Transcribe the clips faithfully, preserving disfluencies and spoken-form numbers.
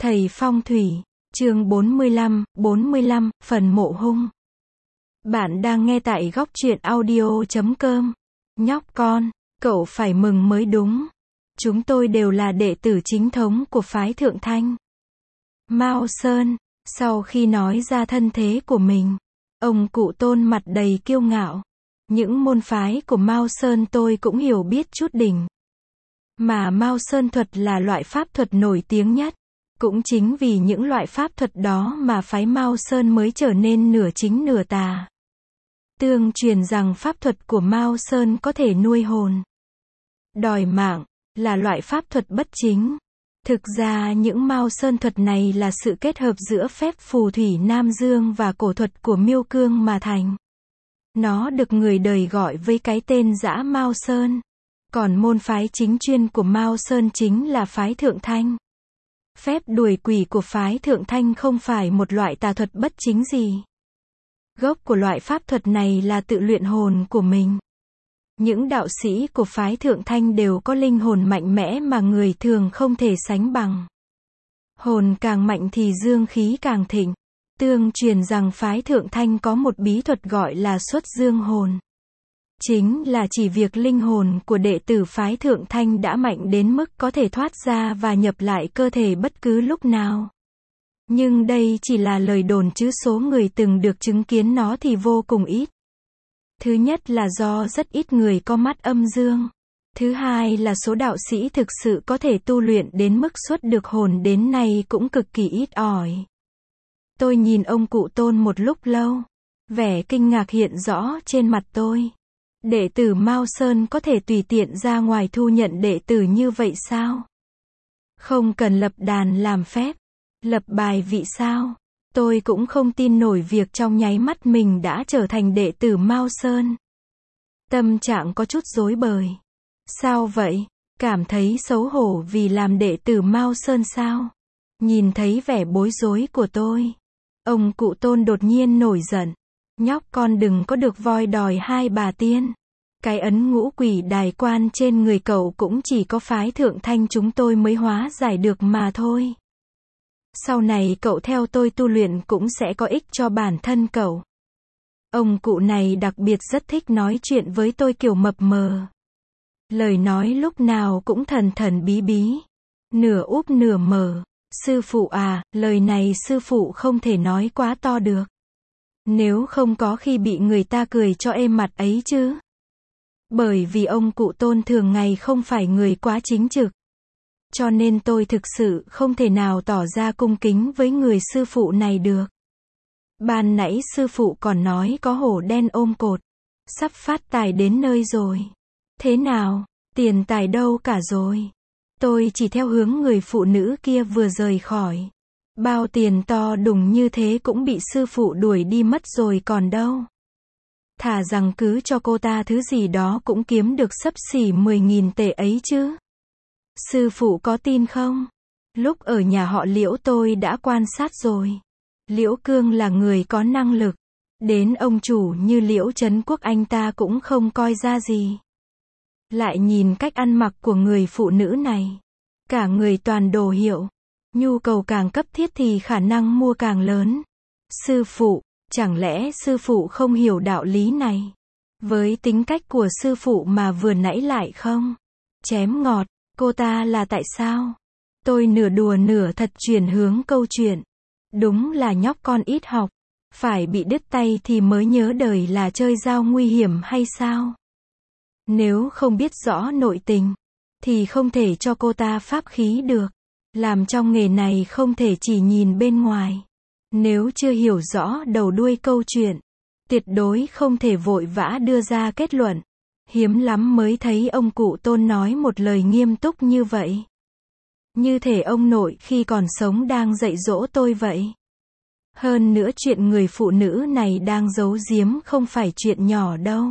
Thầy phong thủy, chương bốn mươi lăm, bốn mươi lăm, phần mộ hung. Bạn đang nghe tại góc truyện audio chấm com. Nhóc con, cậu phải mừng mới đúng. Chúng tôi đều là đệ tử chính thống của phái Thượng Thanh. Mao Sơn, sau khi nói ra thân thế của mình, ông cụ Tôn mặt đầy kiêu ngạo. Những môn phái của Mao Sơn tôi cũng hiểu biết chút đỉnh. Mà Mao Sơn thuật là loại pháp thuật nổi tiếng nhất. Cũng chính vì những loại pháp thuật đó mà phái Mao Sơn mới trở nên nửa chính nửa tà. Tương truyền rằng pháp thuật của Mao Sơn có thể nuôi hồn, đòi mạng, là loại pháp thuật bất chính. Thực ra những Mao Sơn thuật này là sự kết hợp giữa phép phù thủy Nam Dương và cổ thuật của Miêu Cương mà thành. Nó được người đời gọi với cái tên dã Mao Sơn. Còn môn phái chính chuyên của Mao Sơn chính là phái Thượng Thanh. Phép đuổi quỷ của phái Thượng Thanh không phải một loại tà thuật bất chính gì. Gốc của loại pháp thuật này là tự luyện hồn của mình. Những đạo sĩ của phái Thượng Thanh đều có linh hồn mạnh mẽ mà người thường không thể sánh bằng. Hồn càng mạnh thì dương khí càng thịnh. Tương truyền rằng phái Thượng Thanh có một bí thuật gọi là xuất dương hồn. Chính là chỉ việc linh hồn của đệ tử phái Thượng Thanh đã mạnh đến mức có thể thoát ra và nhập lại cơ thể bất cứ lúc nào. Nhưng đây chỉ là lời đồn chứ số người từng được chứng kiến nó thì vô cùng ít. Thứ nhất là do rất ít người có mắt âm dương. Thứ hai là số đạo sĩ thực sự có thể tu luyện đến mức xuất được hồn đến nay cũng cực kỳ ít ỏi. Tôi nhìn ông cụ Tôn một lúc lâu. Vẻ kinh ngạc hiện rõ trên mặt tôi. Đệ tử Mao Sơn có thể tùy tiện ra ngoài thu nhận đệ tử như vậy sao? Không cần lập đàn làm phép, lập bài vị sao? Tôi cũng không tin nổi việc trong nháy mắt mình đã trở thành đệ tử Mao Sơn. Tâm trạng có chút rối bời. Sao vậy? Cảm thấy xấu hổ vì làm đệ tử Mao Sơn sao? Nhìn thấy vẻ bối rối của tôi, ông cụ Tôn đột nhiên nổi giận. Nhóc con đừng có được voi đòi hai bà tiên. Cái ấn ngũ quỷ đài quan trên người cậu cũng chỉ có phái Thượng Thanh chúng tôi mới hóa giải được mà thôi. Sau này cậu theo tôi tu luyện cũng sẽ có ích cho bản thân cậu. Ông cụ này đặc biệt rất thích nói chuyện với tôi kiểu mập mờ. Lời nói lúc nào cũng thần thần bí bí. Nửa úp nửa mở. Sư phụ à, lời này sư phụ không thể nói quá to được. Nếu không có khi bị người ta cười cho êm mặt ấy chứ. Bởi vì ông cụ Tôn thường ngày không phải người quá chính trực. Cho nên tôi thực sự không thể nào tỏ ra cung kính với người sư phụ này được. Ban nãy sư phụ còn nói có hổ đen ôm cột. Sắp phát tài đến nơi rồi. Thế nào, tiền tài đâu cả rồi? Tôi chỉ theo hướng người phụ nữ kia vừa rời khỏi. Bao tiền to đùng như thế cũng bị sư phụ đuổi đi mất rồi còn đâu. Thà rằng cứ cho cô ta thứ gì đó cũng kiếm được xấp xỉ mười nghìn tệ ấy chứ. Sư phụ có tin không? Lúc ở nhà họ Liễu tôi đã quan sát rồi. Liễu Cương là người có năng lực. Đến ông chủ như Liễu Trấn Quốc anh ta cũng không coi ra gì. Lại nhìn cách ăn mặc của người phụ nữ này. Cả người toàn đồ hiệu. Nhu cầu càng cấp thiết thì khả năng mua càng lớn. Sư phụ, chẳng lẽ sư phụ không hiểu đạo lý này? Với tính cách của sư phụ mà vừa nãy lại không chém ngọt, cô ta là tại sao? Tôi nửa đùa nửa thật chuyển hướng câu chuyện. Đúng là nhóc con ít học, phải bị đứt tay thì mới nhớ đời là chơi dao nguy hiểm hay sao? Nếu không biết rõ nội tình, thì không thể cho cô ta pháp khí được. Làm trong nghề này không thể chỉ nhìn bên ngoài. Nếu chưa hiểu rõ đầu đuôi câu chuyện, tuyệt đối không thể vội vã đưa ra kết luận. Hiếm lắm mới thấy ông cụ Tôn nói một lời nghiêm túc như vậy. Như thể ông nội khi còn sống đang dạy dỗ tôi vậy. Hơn nữa chuyện người phụ nữ này đang giấu giếm không phải chuyện nhỏ đâu.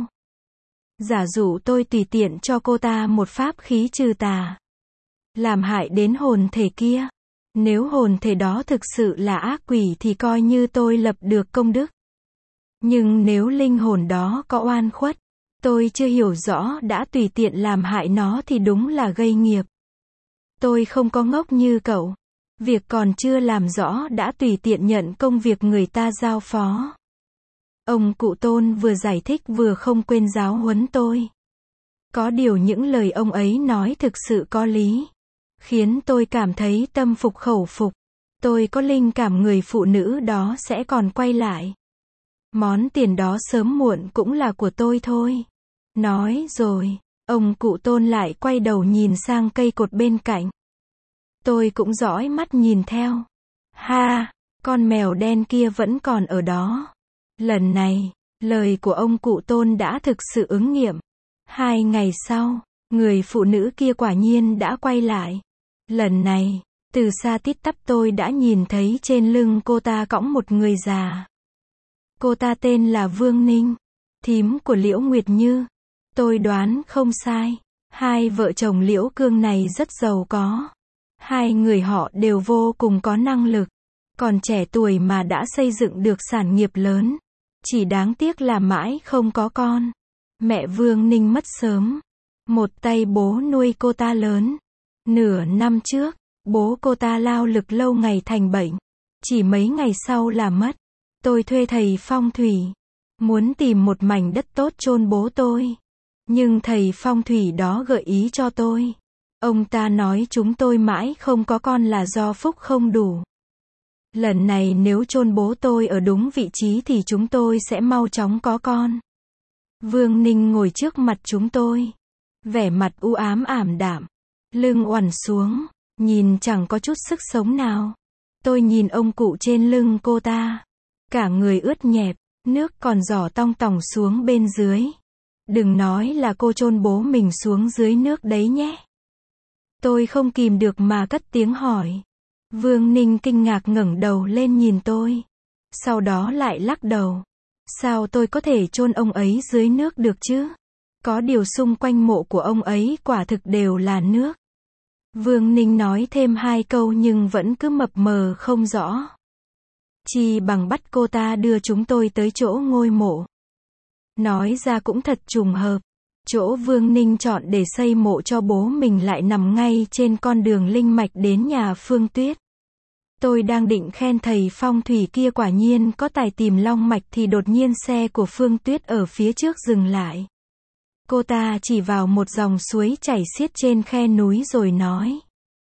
Giả dụ tôi tùy tiện cho cô ta một pháp khí trừ tà, làm hại đến hồn thể kia. Nếu hồn thể đó thực sự là ác quỷ thì coi như tôi lập được công đức. Nhưng nếu linh hồn đó có oan khuất, tôi chưa hiểu rõ đã tùy tiện làm hại nó thì đúng là gây nghiệp. Tôi không có ngốc như cậu. Việc còn chưa làm rõ đã tùy tiện nhận công việc người ta giao phó. Ông cụ Tôn vừa giải thích vừa không quên giáo huấn tôi. Có điều những lời ông ấy nói thực sự có lý, khiến tôi cảm thấy tâm phục khẩu phục. Tôi có linh cảm người phụ nữ đó sẽ còn quay lại. Món tiền đó sớm muộn cũng là của tôi thôi. Nói rồi, ông cụ Tôn lại quay đầu nhìn sang cây cột bên cạnh. Tôi cũng dõi mắt nhìn theo. Ha, con mèo đen kia vẫn còn ở đó. Lần này, lời của ông cụ Tôn đã thực sự ứng nghiệm. Hai ngày sau, người phụ nữ kia quả nhiên đã quay lại. Lần này, từ xa tít tắp tôi đã nhìn thấy trên lưng cô ta cõng một người già. Cô ta tên là Vương Ninh, thím của Liễu Nguyệt Như. Tôi đoán không sai, hai vợ chồng Liễu Cương này rất giàu có. Hai người họ đều vô cùng có năng lực, còn trẻ tuổi mà đã xây dựng được sản nghiệp lớn. Chỉ đáng tiếc là mãi không có con. Mẹ Vương Ninh mất sớm. Một tay bố nuôi cô ta lớn. Nửa năm trước, bố cô ta lao lực lâu ngày thành bệnh. Chỉ mấy ngày sau là mất. Tôi thuê thầy phong thủy, muốn tìm một mảnh đất tốt chôn bố tôi. Nhưng thầy phong thủy đó gợi ý cho tôi. Ông ta nói chúng tôi mãi không có con là do phúc không đủ. Lần này nếu chôn bố tôi ở đúng vị trí thì chúng tôi sẽ mau chóng có con. Vương Ninh ngồi trước mặt chúng tôi. Vẻ mặt u ám ảm đạm. Lưng oằn xuống. Nhìn chẳng có chút sức sống nào. Tôi nhìn ông cụ trên lưng cô ta. Cả người ướt nhẹp. Nước còn giỏ tong tòng xuống bên dưới. Đừng nói là cô chôn bố mình xuống dưới nước đấy nhé. Tôi không kìm được mà cất tiếng hỏi. Vương Ninh kinh ngạc ngẩng đầu lên nhìn tôi. Sau đó lại lắc đầu. Sao tôi có thể chôn ông ấy dưới nước được chứ? Có điều xung quanh mộ của ông ấy quả thực đều là nước. Vương Ninh nói thêm hai câu nhưng vẫn cứ mập mờ không rõ. Chi bằng bắt cô ta đưa chúng tôi tới chỗ ngôi mộ. Nói ra cũng thật trùng hợp. Chỗ Vương Ninh chọn để xây mộ cho bố mình lại nằm ngay trên con đường linh mạch đến nhà Phương Tuyết. Tôi đang định khen thầy phong thủy kia quả nhiên có tài tìm long mạch thì đột nhiên xe của Phương Tuyết ở phía trước dừng lại. Cô ta chỉ vào một dòng suối chảy xiết trên khe núi rồi nói.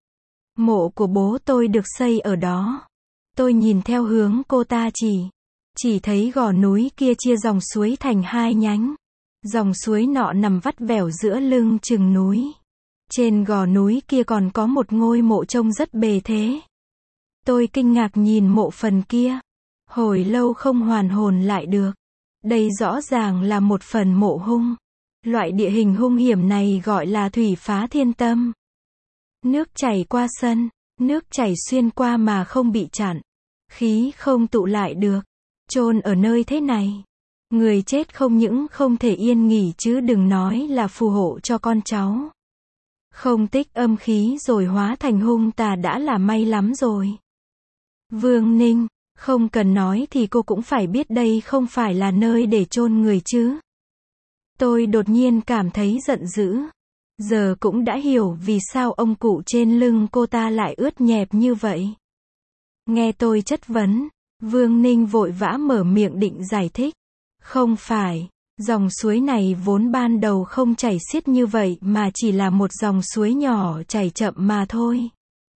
Mộ của bố tôi được xây ở đó. Tôi nhìn theo hướng cô ta chỉ. Chỉ thấy gò núi kia chia dòng suối thành hai nhánh. Dòng suối nọ nằm vắt vẻo giữa lưng chừng núi. Trên gò núi kia còn có một ngôi mộ trông rất bề thế. Tôi kinh ngạc nhìn mộ phần kia. Hồi lâu không hoàn hồn lại được. Đây rõ ràng là một phần mộ hung. Loại địa hình hung hiểm này gọi là thủy phá thiên tâm. Nước chảy qua sân. Nước chảy xuyên qua mà không bị chặn. Khí không tụ lại được. Chôn ở nơi thế này. Người chết không những không thể yên nghỉ chứ đừng nói là phù hộ cho con cháu. Không tích âm khí rồi hóa thành hung tà đã là may lắm rồi. Vương Ninh, không cần nói thì cô cũng phải biết đây không phải là nơi để chôn người chứ. Tôi đột nhiên cảm thấy giận dữ. Giờ cũng đã hiểu vì sao ông cụ trên lưng cô ta lại ướt nhẹp như vậy. Nghe tôi chất vấn, Vương Ninh vội vã mở miệng định giải thích. Không phải, dòng suối này vốn ban đầu không chảy xiết như vậy mà chỉ là một dòng suối nhỏ chảy chậm mà thôi.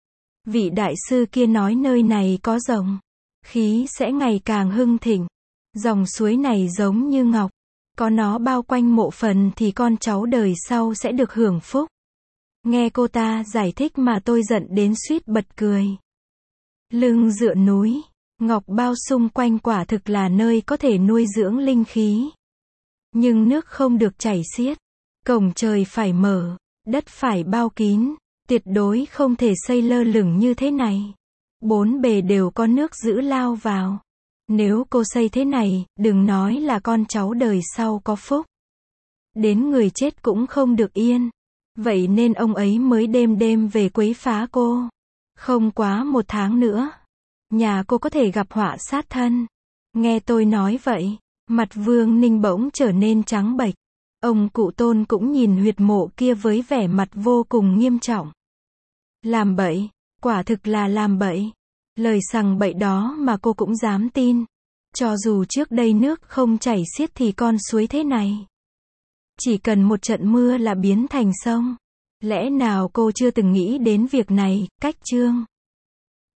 Vị đại sư kia nói nơi này có rồng, khí sẽ ngày càng hưng thịnh. Dòng suối này giống như ngọc, có nó bao quanh mộ phần thì con cháu đời sau sẽ được hưởng phúc. Nghe cô ta giải thích mà tôi giận đến suýt bật cười. Lưng dựa núi, ngọc bao xung quanh quả thực là nơi có thể nuôi dưỡng linh khí. Nhưng nước không được chảy xiết, cổng trời phải mở, đất phải bao kín, tuyệt đối không thể xây lơ lửng như thế này. Bốn bề đều có nước giữ lao vào. Nếu cô xây thế này, đừng nói là con cháu đời sau có phúc. Đến người chết cũng không được yên. Vậy nên ông ấy mới đêm đêm về quấy phá cô. Không quá một tháng nữa, nhà cô có thể gặp họa sát thân. Nghe tôi nói vậy, mặt Vương Ninh bỗng trở nên trắng bệch. Ông cụ Tôn cũng nhìn huyệt mộ kia với vẻ mặt vô cùng nghiêm trọng. Làm bậy, Quả thực là làm bậy. Lời sằng bậy đó mà cô cũng dám tin. Cho dù trước đây nước không chảy xiết thì con suối thế này. Chỉ cần một trận mưa là biến thành sông. Lẽ nào cô chưa từng nghĩ đến việc này, Cách Trương?